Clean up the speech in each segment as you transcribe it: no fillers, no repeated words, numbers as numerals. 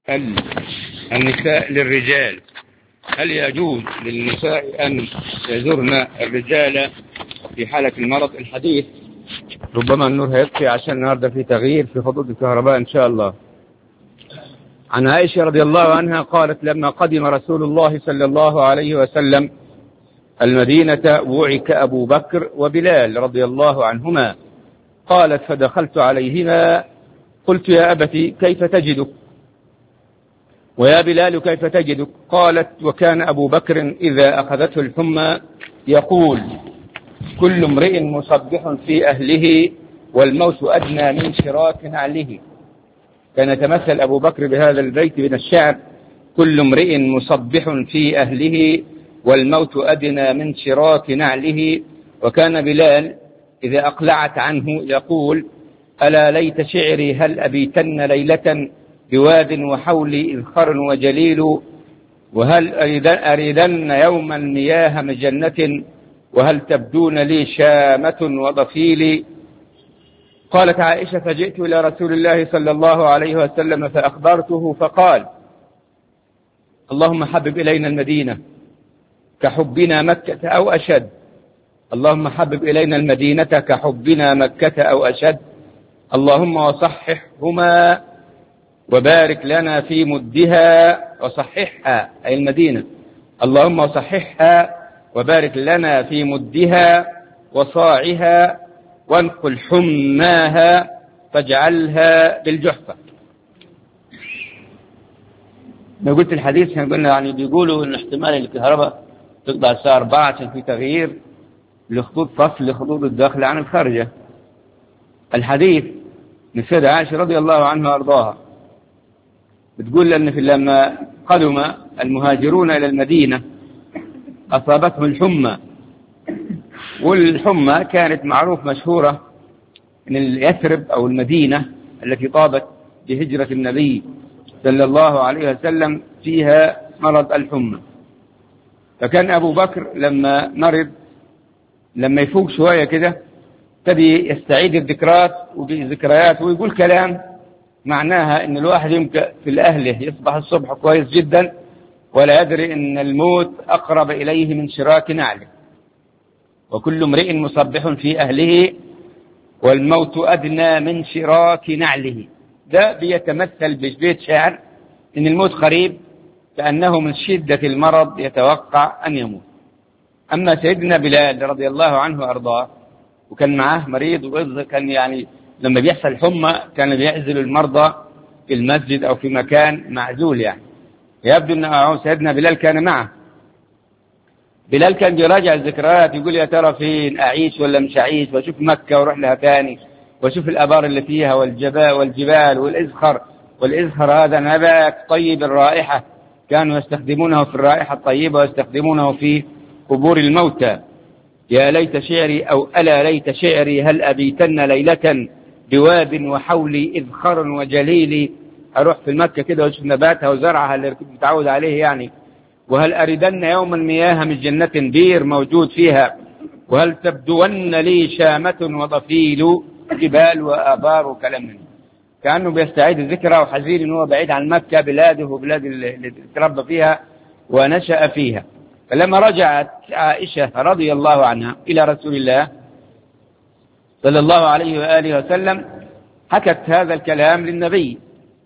النساء للرجال، هل يجوز للنساء أن يزورن الرجال في حالة المرض؟ الحديث ربما النور هيطفي عشان النهارده في تغيير في خطوط الكهرباء إن شاء الله. عن عائشة رضي الله عنها قالت: لما قدم رسول الله صلى الله عليه وسلم المدينة وعك أبو بكر وبلال رضي الله عنهما. قالت: فدخلت عليهما قلت: يا أبتي كيف تجدك؟ ويا بلال كيف تجدك؟ قالت: وكان أبو بكر إذا أخذته الحمى يقول: كل امرئ مصبح في أهله والموت أدنى من شراك نعله. كان يتمثل أبو بكر بهذا البيت من الشعر: كل امرئ مصبح في أهله والموت أدنى من شراك نعله. وكان بلال إذا أقلعت عنه يقول: ألا ليت شعري هل أبيتن ليلة بواد وحولي إذخر وجليل، وهل أريدن يوما مياه مجنة وهل تبدون لي شامة وضفيل. قالت عائشة: فجئت إلى رسول الله صلى الله عليه وسلم فأخبرته فقال: اللهم حبب إلينا المدينة كحبنا مكة أو أشد. اللهم حبب إلينا المدينة كحبنا مكة أو أشد. اللهم وصححهما وبارك لنا في مدها. وصححها أي المدينة. اللهم وصححها وبارك لنا في مدها وصاعها وانقل حماها فاجعلها بالجحفة. لو قلت الحديث احنا قلنا يعني بيقولوا ان احتمال الكهرباء تقطع الساعة 4 عشان في تغيير لخطوط فصل خطوط الداخل عن الخارجة. الحديث من السيدة عائشة رضي الله عنها وارضاها بتقول ان لما قدم المهاجرون الى المدينة اصابتهم الحمى، والحمى كانت معروف مشهورة ان يثرب او المدينة التي طابت بهجرة النبي صلى الله عليه وسلم فيها مرض الحمى. فكان أبو بكر لما مرض لما يفوق شوية كده ابتدي يستعيد الذكريات ويقول كلام معناها ان الواحد يمكن في الأهله يصبح الصبح كويس جدا ولا يدري ان الموت أقرب إليه من شراك نعله. وكل امرئ مصبح في أهله والموت أدنى من شراك نعله. ده بيتمثل ببيت شعر ان الموت قريب كأنه من شدة المرض يتوقع أن يموت. أما سيدنا بلال رضي الله عنه وأرضاه وكان معاه مريض وكان يعني لما بيحصل حمى كان بيعزل المرضى في المسجد أو في مكان معزول، يعني يبدو أن سيدنا بلال كان معه. بلال كان بيراجع الذكريات يقول: يا ترى فين أعيش ولا مش أعيش، وأشوف مكة وأروح لها تاني وأشوف الآبار اللي فيها والجبال والإزخر هذا نبات طيب الرائحة كانوا يستخدمونه في الرائحة الطيبة ويستخدمونه في قبور الموتى. يا ليت شعري أو ألا ليت شعري هل أبيتن ليلة بواد وحولي إذخر وجليل. أروح في المكة كده وأشوف نباتها وزرعها اللي كنت متعود عليه يعني. وهل أردن يوما مياه من جنة بير موجود فيها. وهل تبدون لي شامة وضفيل جبال وآبار وكلام منه. كأنه بيستعيد الذكرى وحزين إنه هو بعيد عن مكة بلاده وبلاد اللي تربى فيها ونشأ فيها. فلما رجعت عائشة رضي الله عنها إلى رسول الله صلى الله عليه وآله وسلم حكت هذا الكلام للنبي،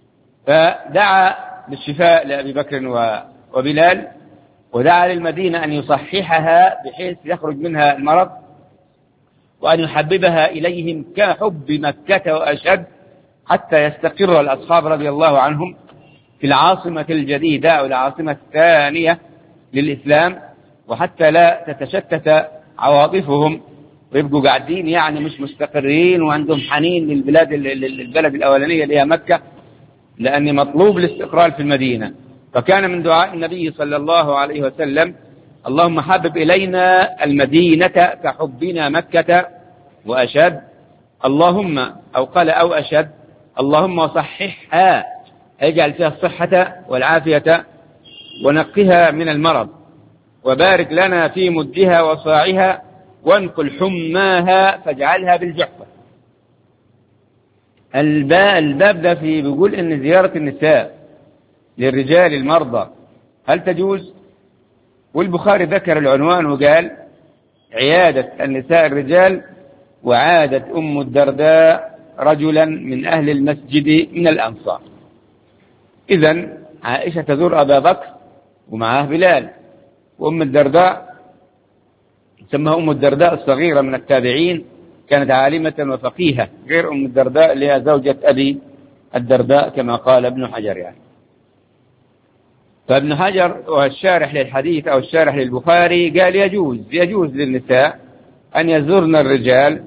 فدعا بالشفاء لأبي بكر وبلال ودعا للمدينة أن يصححها بحيث يخرج منها المرض وأن يحببها إليهم كحب مكة وأشد حتى يستقر الأصحاب رضي الله عنهم في العاصمة الجديدة أو العاصمة الثانية للإسلام، وحتى لا تتشتت عواطفهم ويبقوا قاعدين يعني مش مستقرين وعندهم حنين البلد الأولانية اللي هي مكة، لأن مطلوب الاستقرار في المدينة. فكان من دعاء النبي صلى الله عليه وسلم: اللهم حبب إلينا المدينة كحبنا مكة وأشد. اللهم أو قال أو أشد اللهم وصححها اجعل فيها الصحة والعافية ونقها من المرض وبارك لنا في مدها وصاعها وانقل حماها فاجعلها بالجحفة. الباب ده بيقول ان زيارة النساء للرجال المرضى هل تجوز؟ والبخاري ذكر العنوان وقال عيادة النساء الرجال، وعادت أم الدرداء رجلا من أهل المسجد من الأنصار. إذن عائشة تزور أبا بكر ومعه بلال، وأم الدرداء سمها أم الدرداء الصغيرة من التابعين، كانت عالمة وفقيهة غير أم الدرداء اللي هي زوجة أبي الدرداء كما قال ابن حجر يعني. فابن حجر والشارح للحديث أو الشارح للبخاري قال يجوز للنساء أن يزورن الرجال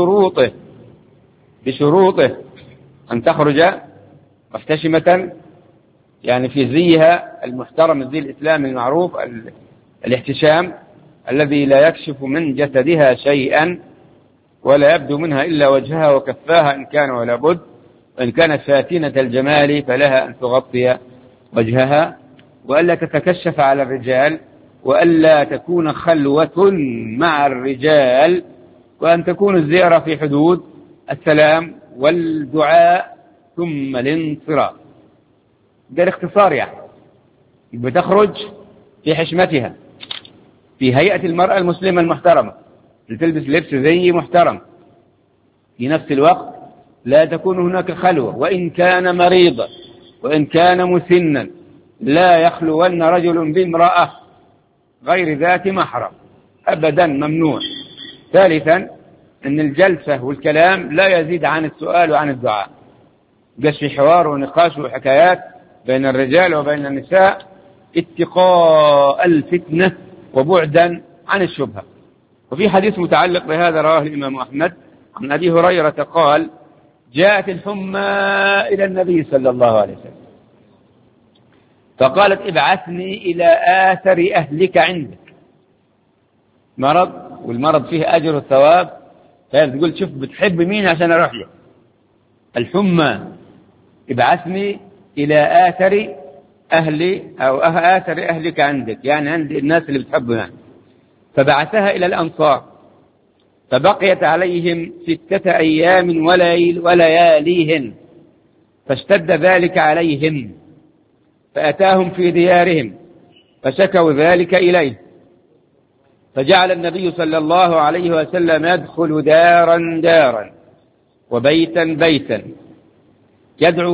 بشروطه أن تخرج محتشمة، يعني في زيها المحترم، الزي الإسلامي المعروف الاحتشام الذي لا يكشف من جسدها شيئا ولا يبدو منها إلا وجهها وكفاها إن كان ولا بد، وإن كانت فاتنة الجمال فلها أن تغطي وجهها، وألا تتكشف على الرجال، وألا تكون خلوة مع الرجال، وأن تكون الزيارة في حدود السلام والدعاء ثم الانصراف. ده الاختصار يعني. بتخرج في حشمتها في هيئة المرأة المسلمة المحترمة، لتلبس لبس زي محترم، في نفس الوقت لا تكون هناك خلوة، وإن كان مريضا وإن كان مسنا لا يخلون رجل بامرأة غير ذات محرم أبدا، ممنوع. ثالثا أن الجلسة والكلام لا يزيد عن السؤال وعن الدعاء، جش في حوار ونقاش وحكايات بين الرجال وبين النساء اتقاء الفتنة وبعدا عن الشبهة. وفي حديث متعلق بهذا رواه الإمام أحمد عن أبي هريرة قال جاءت الحمى إلى النبي صلى الله عليه وسلم فقالت ابعثني إلى آثر أهلك عندك. مرض، والمرض فيه أجر وثواب، تقول شوف بتحب مين عشان أروح له. الحمى ابعثني إلى آثر أهلي أو آثر أهلك عندك، يعني عند الناس اللي بتحبه يعني. فبعثها إلى الأنصار فبقيت عليهم 6 أيام ولياليهن، فاشتد ذلك عليهم فأتاهم في ديارهم فشكوا ذلك إليه، فجعل النبي صلى الله عليه وسلم يدخل دارا دارا وبيتا بيتا يدعو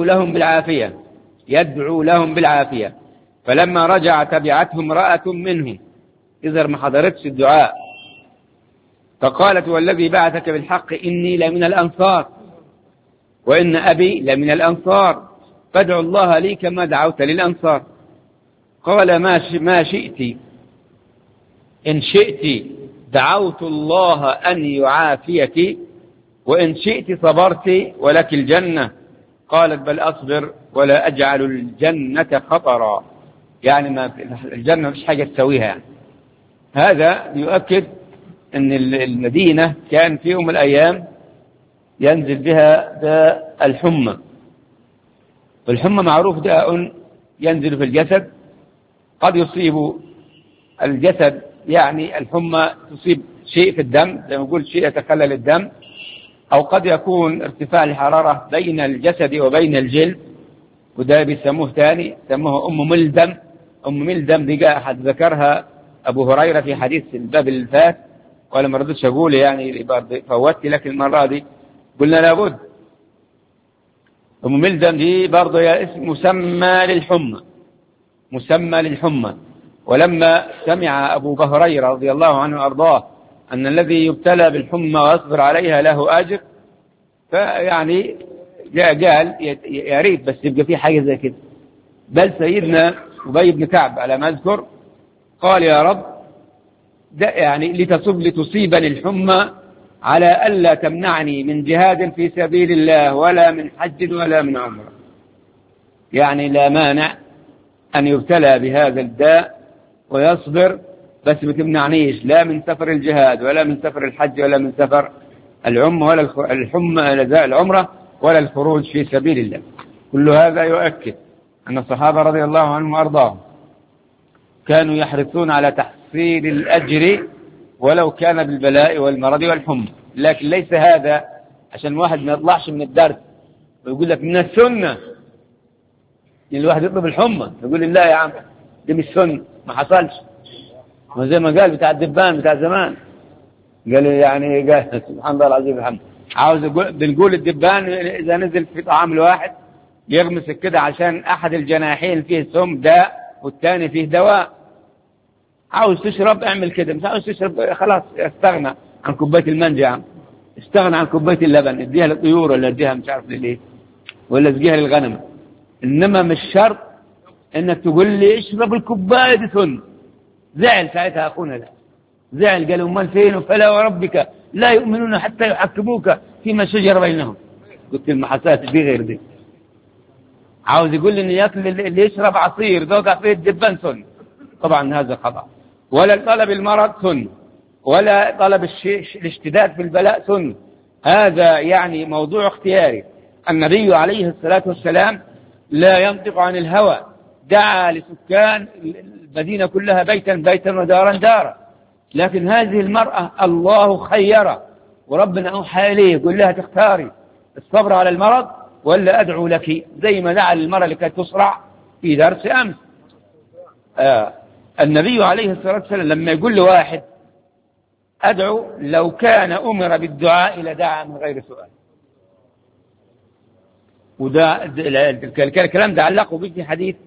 لهم بالعافية. فلما رجع تبعته امرأة منهم، إذا ما حضرتش الدعاء، فقالت والذي بعثك بالحق إني لمن الأنصار وإن أبي لمن الأنصار، فادعوا الله لي كما دعوت للأنصار. قال ما شئت، إن شئت دعوت الله أن يعافيك، وإن شئت صبرت ولك الجنة. قالت بل أصبر ولا أجعل الجنة خطرا، يعني ما الجنة مش حاجة تسويها يعني. هذا يؤكد أن المدينة كان في يوم من الأيام ينزل بها داء الحمى، والحمى معروف داء ينزل في الجسد، قد يصيب الجسد، يعني الحمى تصيب شيء في الدم زي ما نقول شيء يتخلل الدم، أو قد يكون ارتفاع الحرارة بين الجسد وبين الجلد، وده بيسموه ثاني سموه أم ملدم دي أحد ذكرها أبو هريرة في حديث الباب اللي فات، ولا ما رضيتش أقول يعني فوتت، لكن المرة دي قلنا لابد. أم ملدم دي برضه يا اسم مسمى للحمى. ولما سمع أبو هريرة رضي الله عنه وأرضاه أن الذي يبتلى بالحمى ويصبر عليها له أجر، فيعني قال يا ريت بس يبقى في حاجة زي كده. بل سيدنا أبي بن كعب على ما أذكر قال يا رب ده يعني لتصيبني الحمى على ألا تمنعني من جهاد في سبيل الله ولا من حج ولا من عمرة، يعني لا مانع أن يبتلى بهذا الداء ويصبر، بس ما تمنعنيش لا من سفر الجهاد ولا من سفر الحج ولا من سفر العمرة ولا الخروج في سبيل الله. كل هذا يؤكد أن الصحابة رضي الله عنهم وأرضاهم كانوا يحرصون على تحصيل الأجر ولو كان بالبلاء والمرض والحمى. لكن ليس هذا عشان واحد ما يطلعش من الدرس ويقول لك من السنة الواحد يطلب الحمى يقول لي لا يا عم دي مش سنة، ما حصلش. وزي ما قال بتاع الدبان بتاع زمان، قال يعني قال سبحان الله العظيم الحمد، عاوز بنقول الدبان إذا نزل في طعام الواحد يغمسك كده عشان أحد الجناحين فيه سم داء والثاني فيه دواء. عاوز تشرب اعمل كده، مش عاوز تشرب خلاص استغنى عن كوباية المانجا يا عم، استغنى عن كوباية اللبن، اديها للطيور ولا اديها مش عارف ليه، ولا اديها للغنم. إنما مش شرط إنك تقول لي اشرب الكوباية دي سن. زعل ساعتها أخونا ده، زعل قال امال فين؟ فلا وربك لا يؤمنون حتى يحكموك فيما شجر بينهم. قلت ما حصلت دي غير دي. عاوز يقول لي ان ياكل اللي يشرب عصير ذوق فيه الدبان سن، طبعا هذا خطأ. ولا طلب المرض سن، ولا طلب الاشتداد في البلاء سن، هذا يعني موضوع اختياري. النبي عليه الصلاة والسلام لا ينطق عن الهوى، دعا لسكان المدينة كلها بيتا بيتا ودارا دارا، لكن هذه المرأة الله خيرها وربنا أوحى إليه يقول لها تختاري الصبر على المرض ولا أدعو لك، زي ما دعا للمرأة لكي تصرع في درس أمس. النبي عليه الصلاة والسلام لما يقول لواحد أدعو، لو كان أمر بالدعاء لدعا من غير سؤال. وده الكلام ده علقوا به في حديث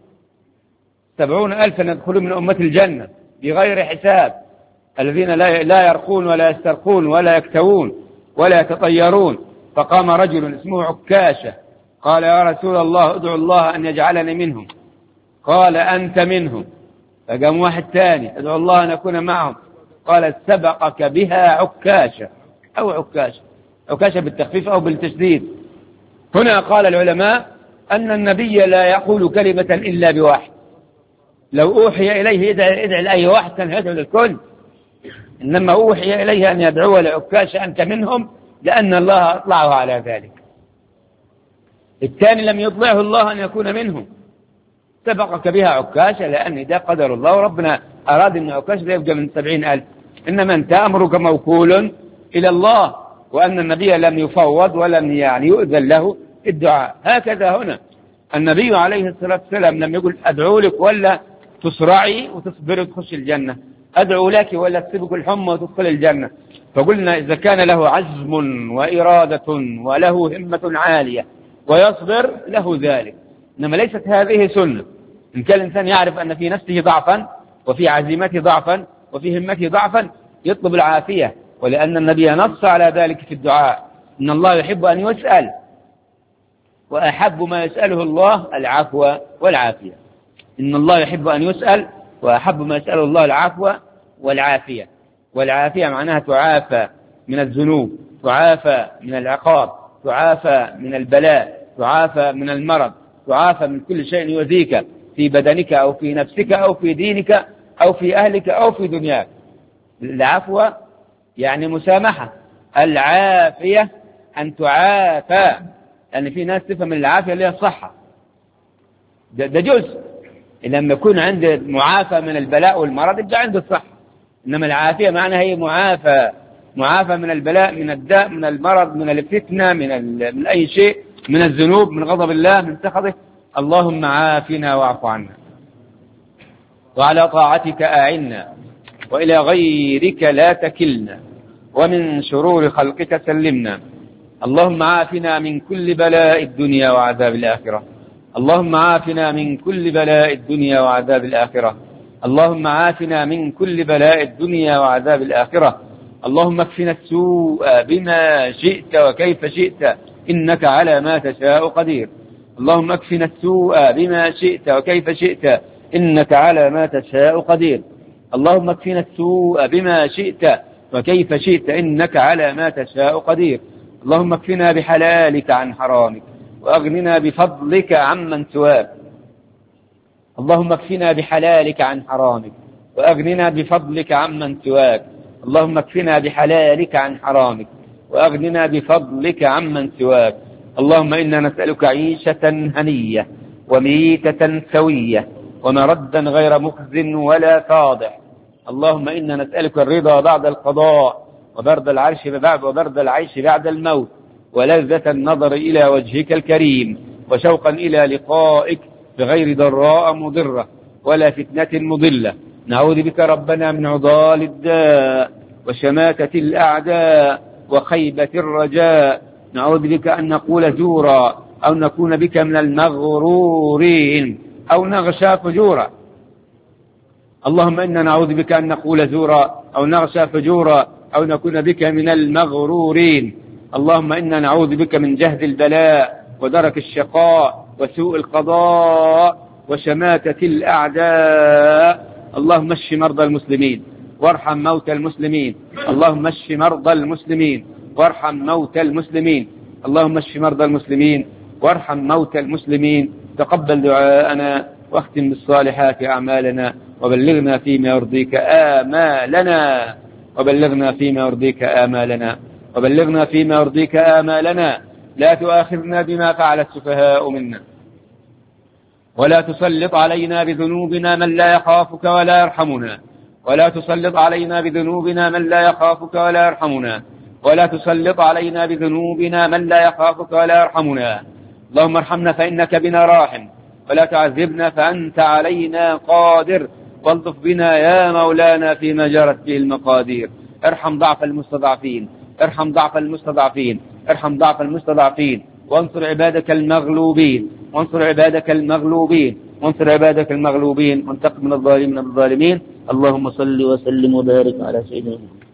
70,000 يدخلون من أمة الجنة بغير حساب، الذين لا يرقون ولا يسترقون ولا يكتوون ولا يتطيرون. فقام رجل اسمه عكاشة قال يا رسول الله ادعو الله أن يجعلني منهم، قال أنت منهم. فقام واحد ثاني ادعو الله أن أكون معهم، قال سبقك بها عكاشة أو عكاشة، عكاشة بالتخفيف أو بالتشديد. هنا قال العلماء أن النبي لا يقول كلمة إلا بواحد، لو أوحي إليه ادعي لأي واحد كان يدعو للكل، إنما أوحي إليه أن يدعو لعكاشة أنت منهم لأن الله أطلعه على ذلك. الثاني لم يطلعه الله أن يكون منهم، سبقك بها عكاشة لأن ده قدر الله وربنا أراد أن عكاشة يبقى من 70,000، إنما أنت أمرك موكول إلى الله، وأن النبي لم يفوض ولم يعني يؤذن له الدعاء. هكذا هنا النبي عليه الصلاة والسلام لم يقول أدعو لك ولا تصرعي وتصبري وتخش الجنة، أدعو لك ولا تسبك الحمى وتدخل الجنة. فقلنا إذا كان له عزم وإرادة وله همة عالية ويصبر له ذلك، إنما ليست هذه سنة. إن كان الإنسان يعرف أن في نفسه ضعفا وفي عزيمته ضعفا وفي همته ضعفا يطلب العافية، ولأن النبي نص على ذلك في الدعاء، إن الله يحب أن يسأل وأحب ما يسأله الله العفو والعافية. إن الله يحب أن يسأل وأحب ما يسأله الله العفو والعافية. والعافية معناها تعافى من الذنوب، تعافى من العقاب، تعافى من البلاء، تعافى من المرض، تعافى من كل شيء يؤذيك في بدنك أو في نفسك أو في دينك أو في أهلك أو في دنياك. العفو يعني مسامحة، العافية أن تعافى، لأن في ناس تفهم العافية اللي هي الصحة، ده جزء. لما يكون عنده معافى من البلاء والمرض يبقى عنده الصحة، إنما العافية معناها هي معافى من البلاء، من الداء، من المرض، من الفتنة، من أي شيء، من الذنوب، من غضب الله، من سخطه. اللهم عافنا واعف عنا، وعلى طاعتك أعنا، وإلى غيرك لا تكلنا، ومن شرور خلقك سلمنا. اللهم عافنا من كل بلاء الدنيا وعذاب الآخرة، اللهم عافنا من كل بلاء الدنيا وعذاب الآخرة، اللهم عافنا من كل بلاء الدنيا وعذاب الآخرة. اللهم اكفنا السوء بما شئت وكيف شئت إنك على ما تشاء قدير. اللهم اكفنا السوء بما شئت وكيف شئت إنك على ما تشاء قدير. اللهم اكفنا السوء بما شئت وكيف شئت إنك على ما تشاء قدير. اللهم اكفنا بحلالك عن حرامك، وأغننا بفضلك عمن سواك. اللهم اكفنا بحلالك عن حرامك، وأغننا بفضلك عمن سواك. اللهم اكفنا بحلالك عن حرامك، وأغننا بفضلك عمن سواك. اللهم إنا نسألك عيشة هنية وميتة سوية ومردا غير مخز ولا فاضح. اللهم إنا نسألك الرضا بعد القضاء، وبرد العيش بعد الموت، ولذة النظر إلى وجهك الكريم، وشوقا إلى لقائك بغير ضراء مضرة ولا فتنة مضلة. نعوذ بك ربنا من عضال الداء وشماتة الأعداء وخيبة الرجاء. نعوذ بك أن نقول زورا أو نكون بك من المغرورين أو نغشى فجورا. اللهم إنا نعوذ بك أن نقول زورا أو نغشى فجورا أو نكون بك من المغرورين. اللهم إنا نعوذ بك من جهد البلاء ودرك الشقاء وسوء القضاء وشماتة الأعداء. اللهم اشف مرضى المسلمين وارحم موتى المسلمين. اللهم اشف مرضى المسلمين وارحم موتى المسلمين. اللهم اشف مرضى المسلمين وارحم موتى المسلمين. تقبل دعاءنا واختم بالصالحات أعمالنا وبلغنا فيما يرضيك آمالنا وبلغنا فيما يرضيك آمالنا وبلغنا فيما يرضيك آمالنا. لا تؤاخذنا بما فعل السفهاء منا ولا تسلط علينا بذنوبنا من لا يخافك ولا يرحمنا ولا تسلط علينا بذنوبنا من لا يخافك ولا يرحمنا ولا تسلط علينا بذنوبنا من لا يخافك ولا يرحمنا. اللهم ارحمنا فإنك بنا راحم ولا تعذبنا فأنت علينا قادر والطف بنا يا مولانا فيما جرت به المقادير. ارحم ضعف المستضعفين ارحم ضعف المستضعفين ارحم ضعف المستضعفين وانصر عبادك المغلوبين وانصر عبادك المغلوبين وانصر عبادك المغلوبين وانتقم من الظالمين بالظالمين. اللهم صل وسلم وبارك على سيدنا محمد.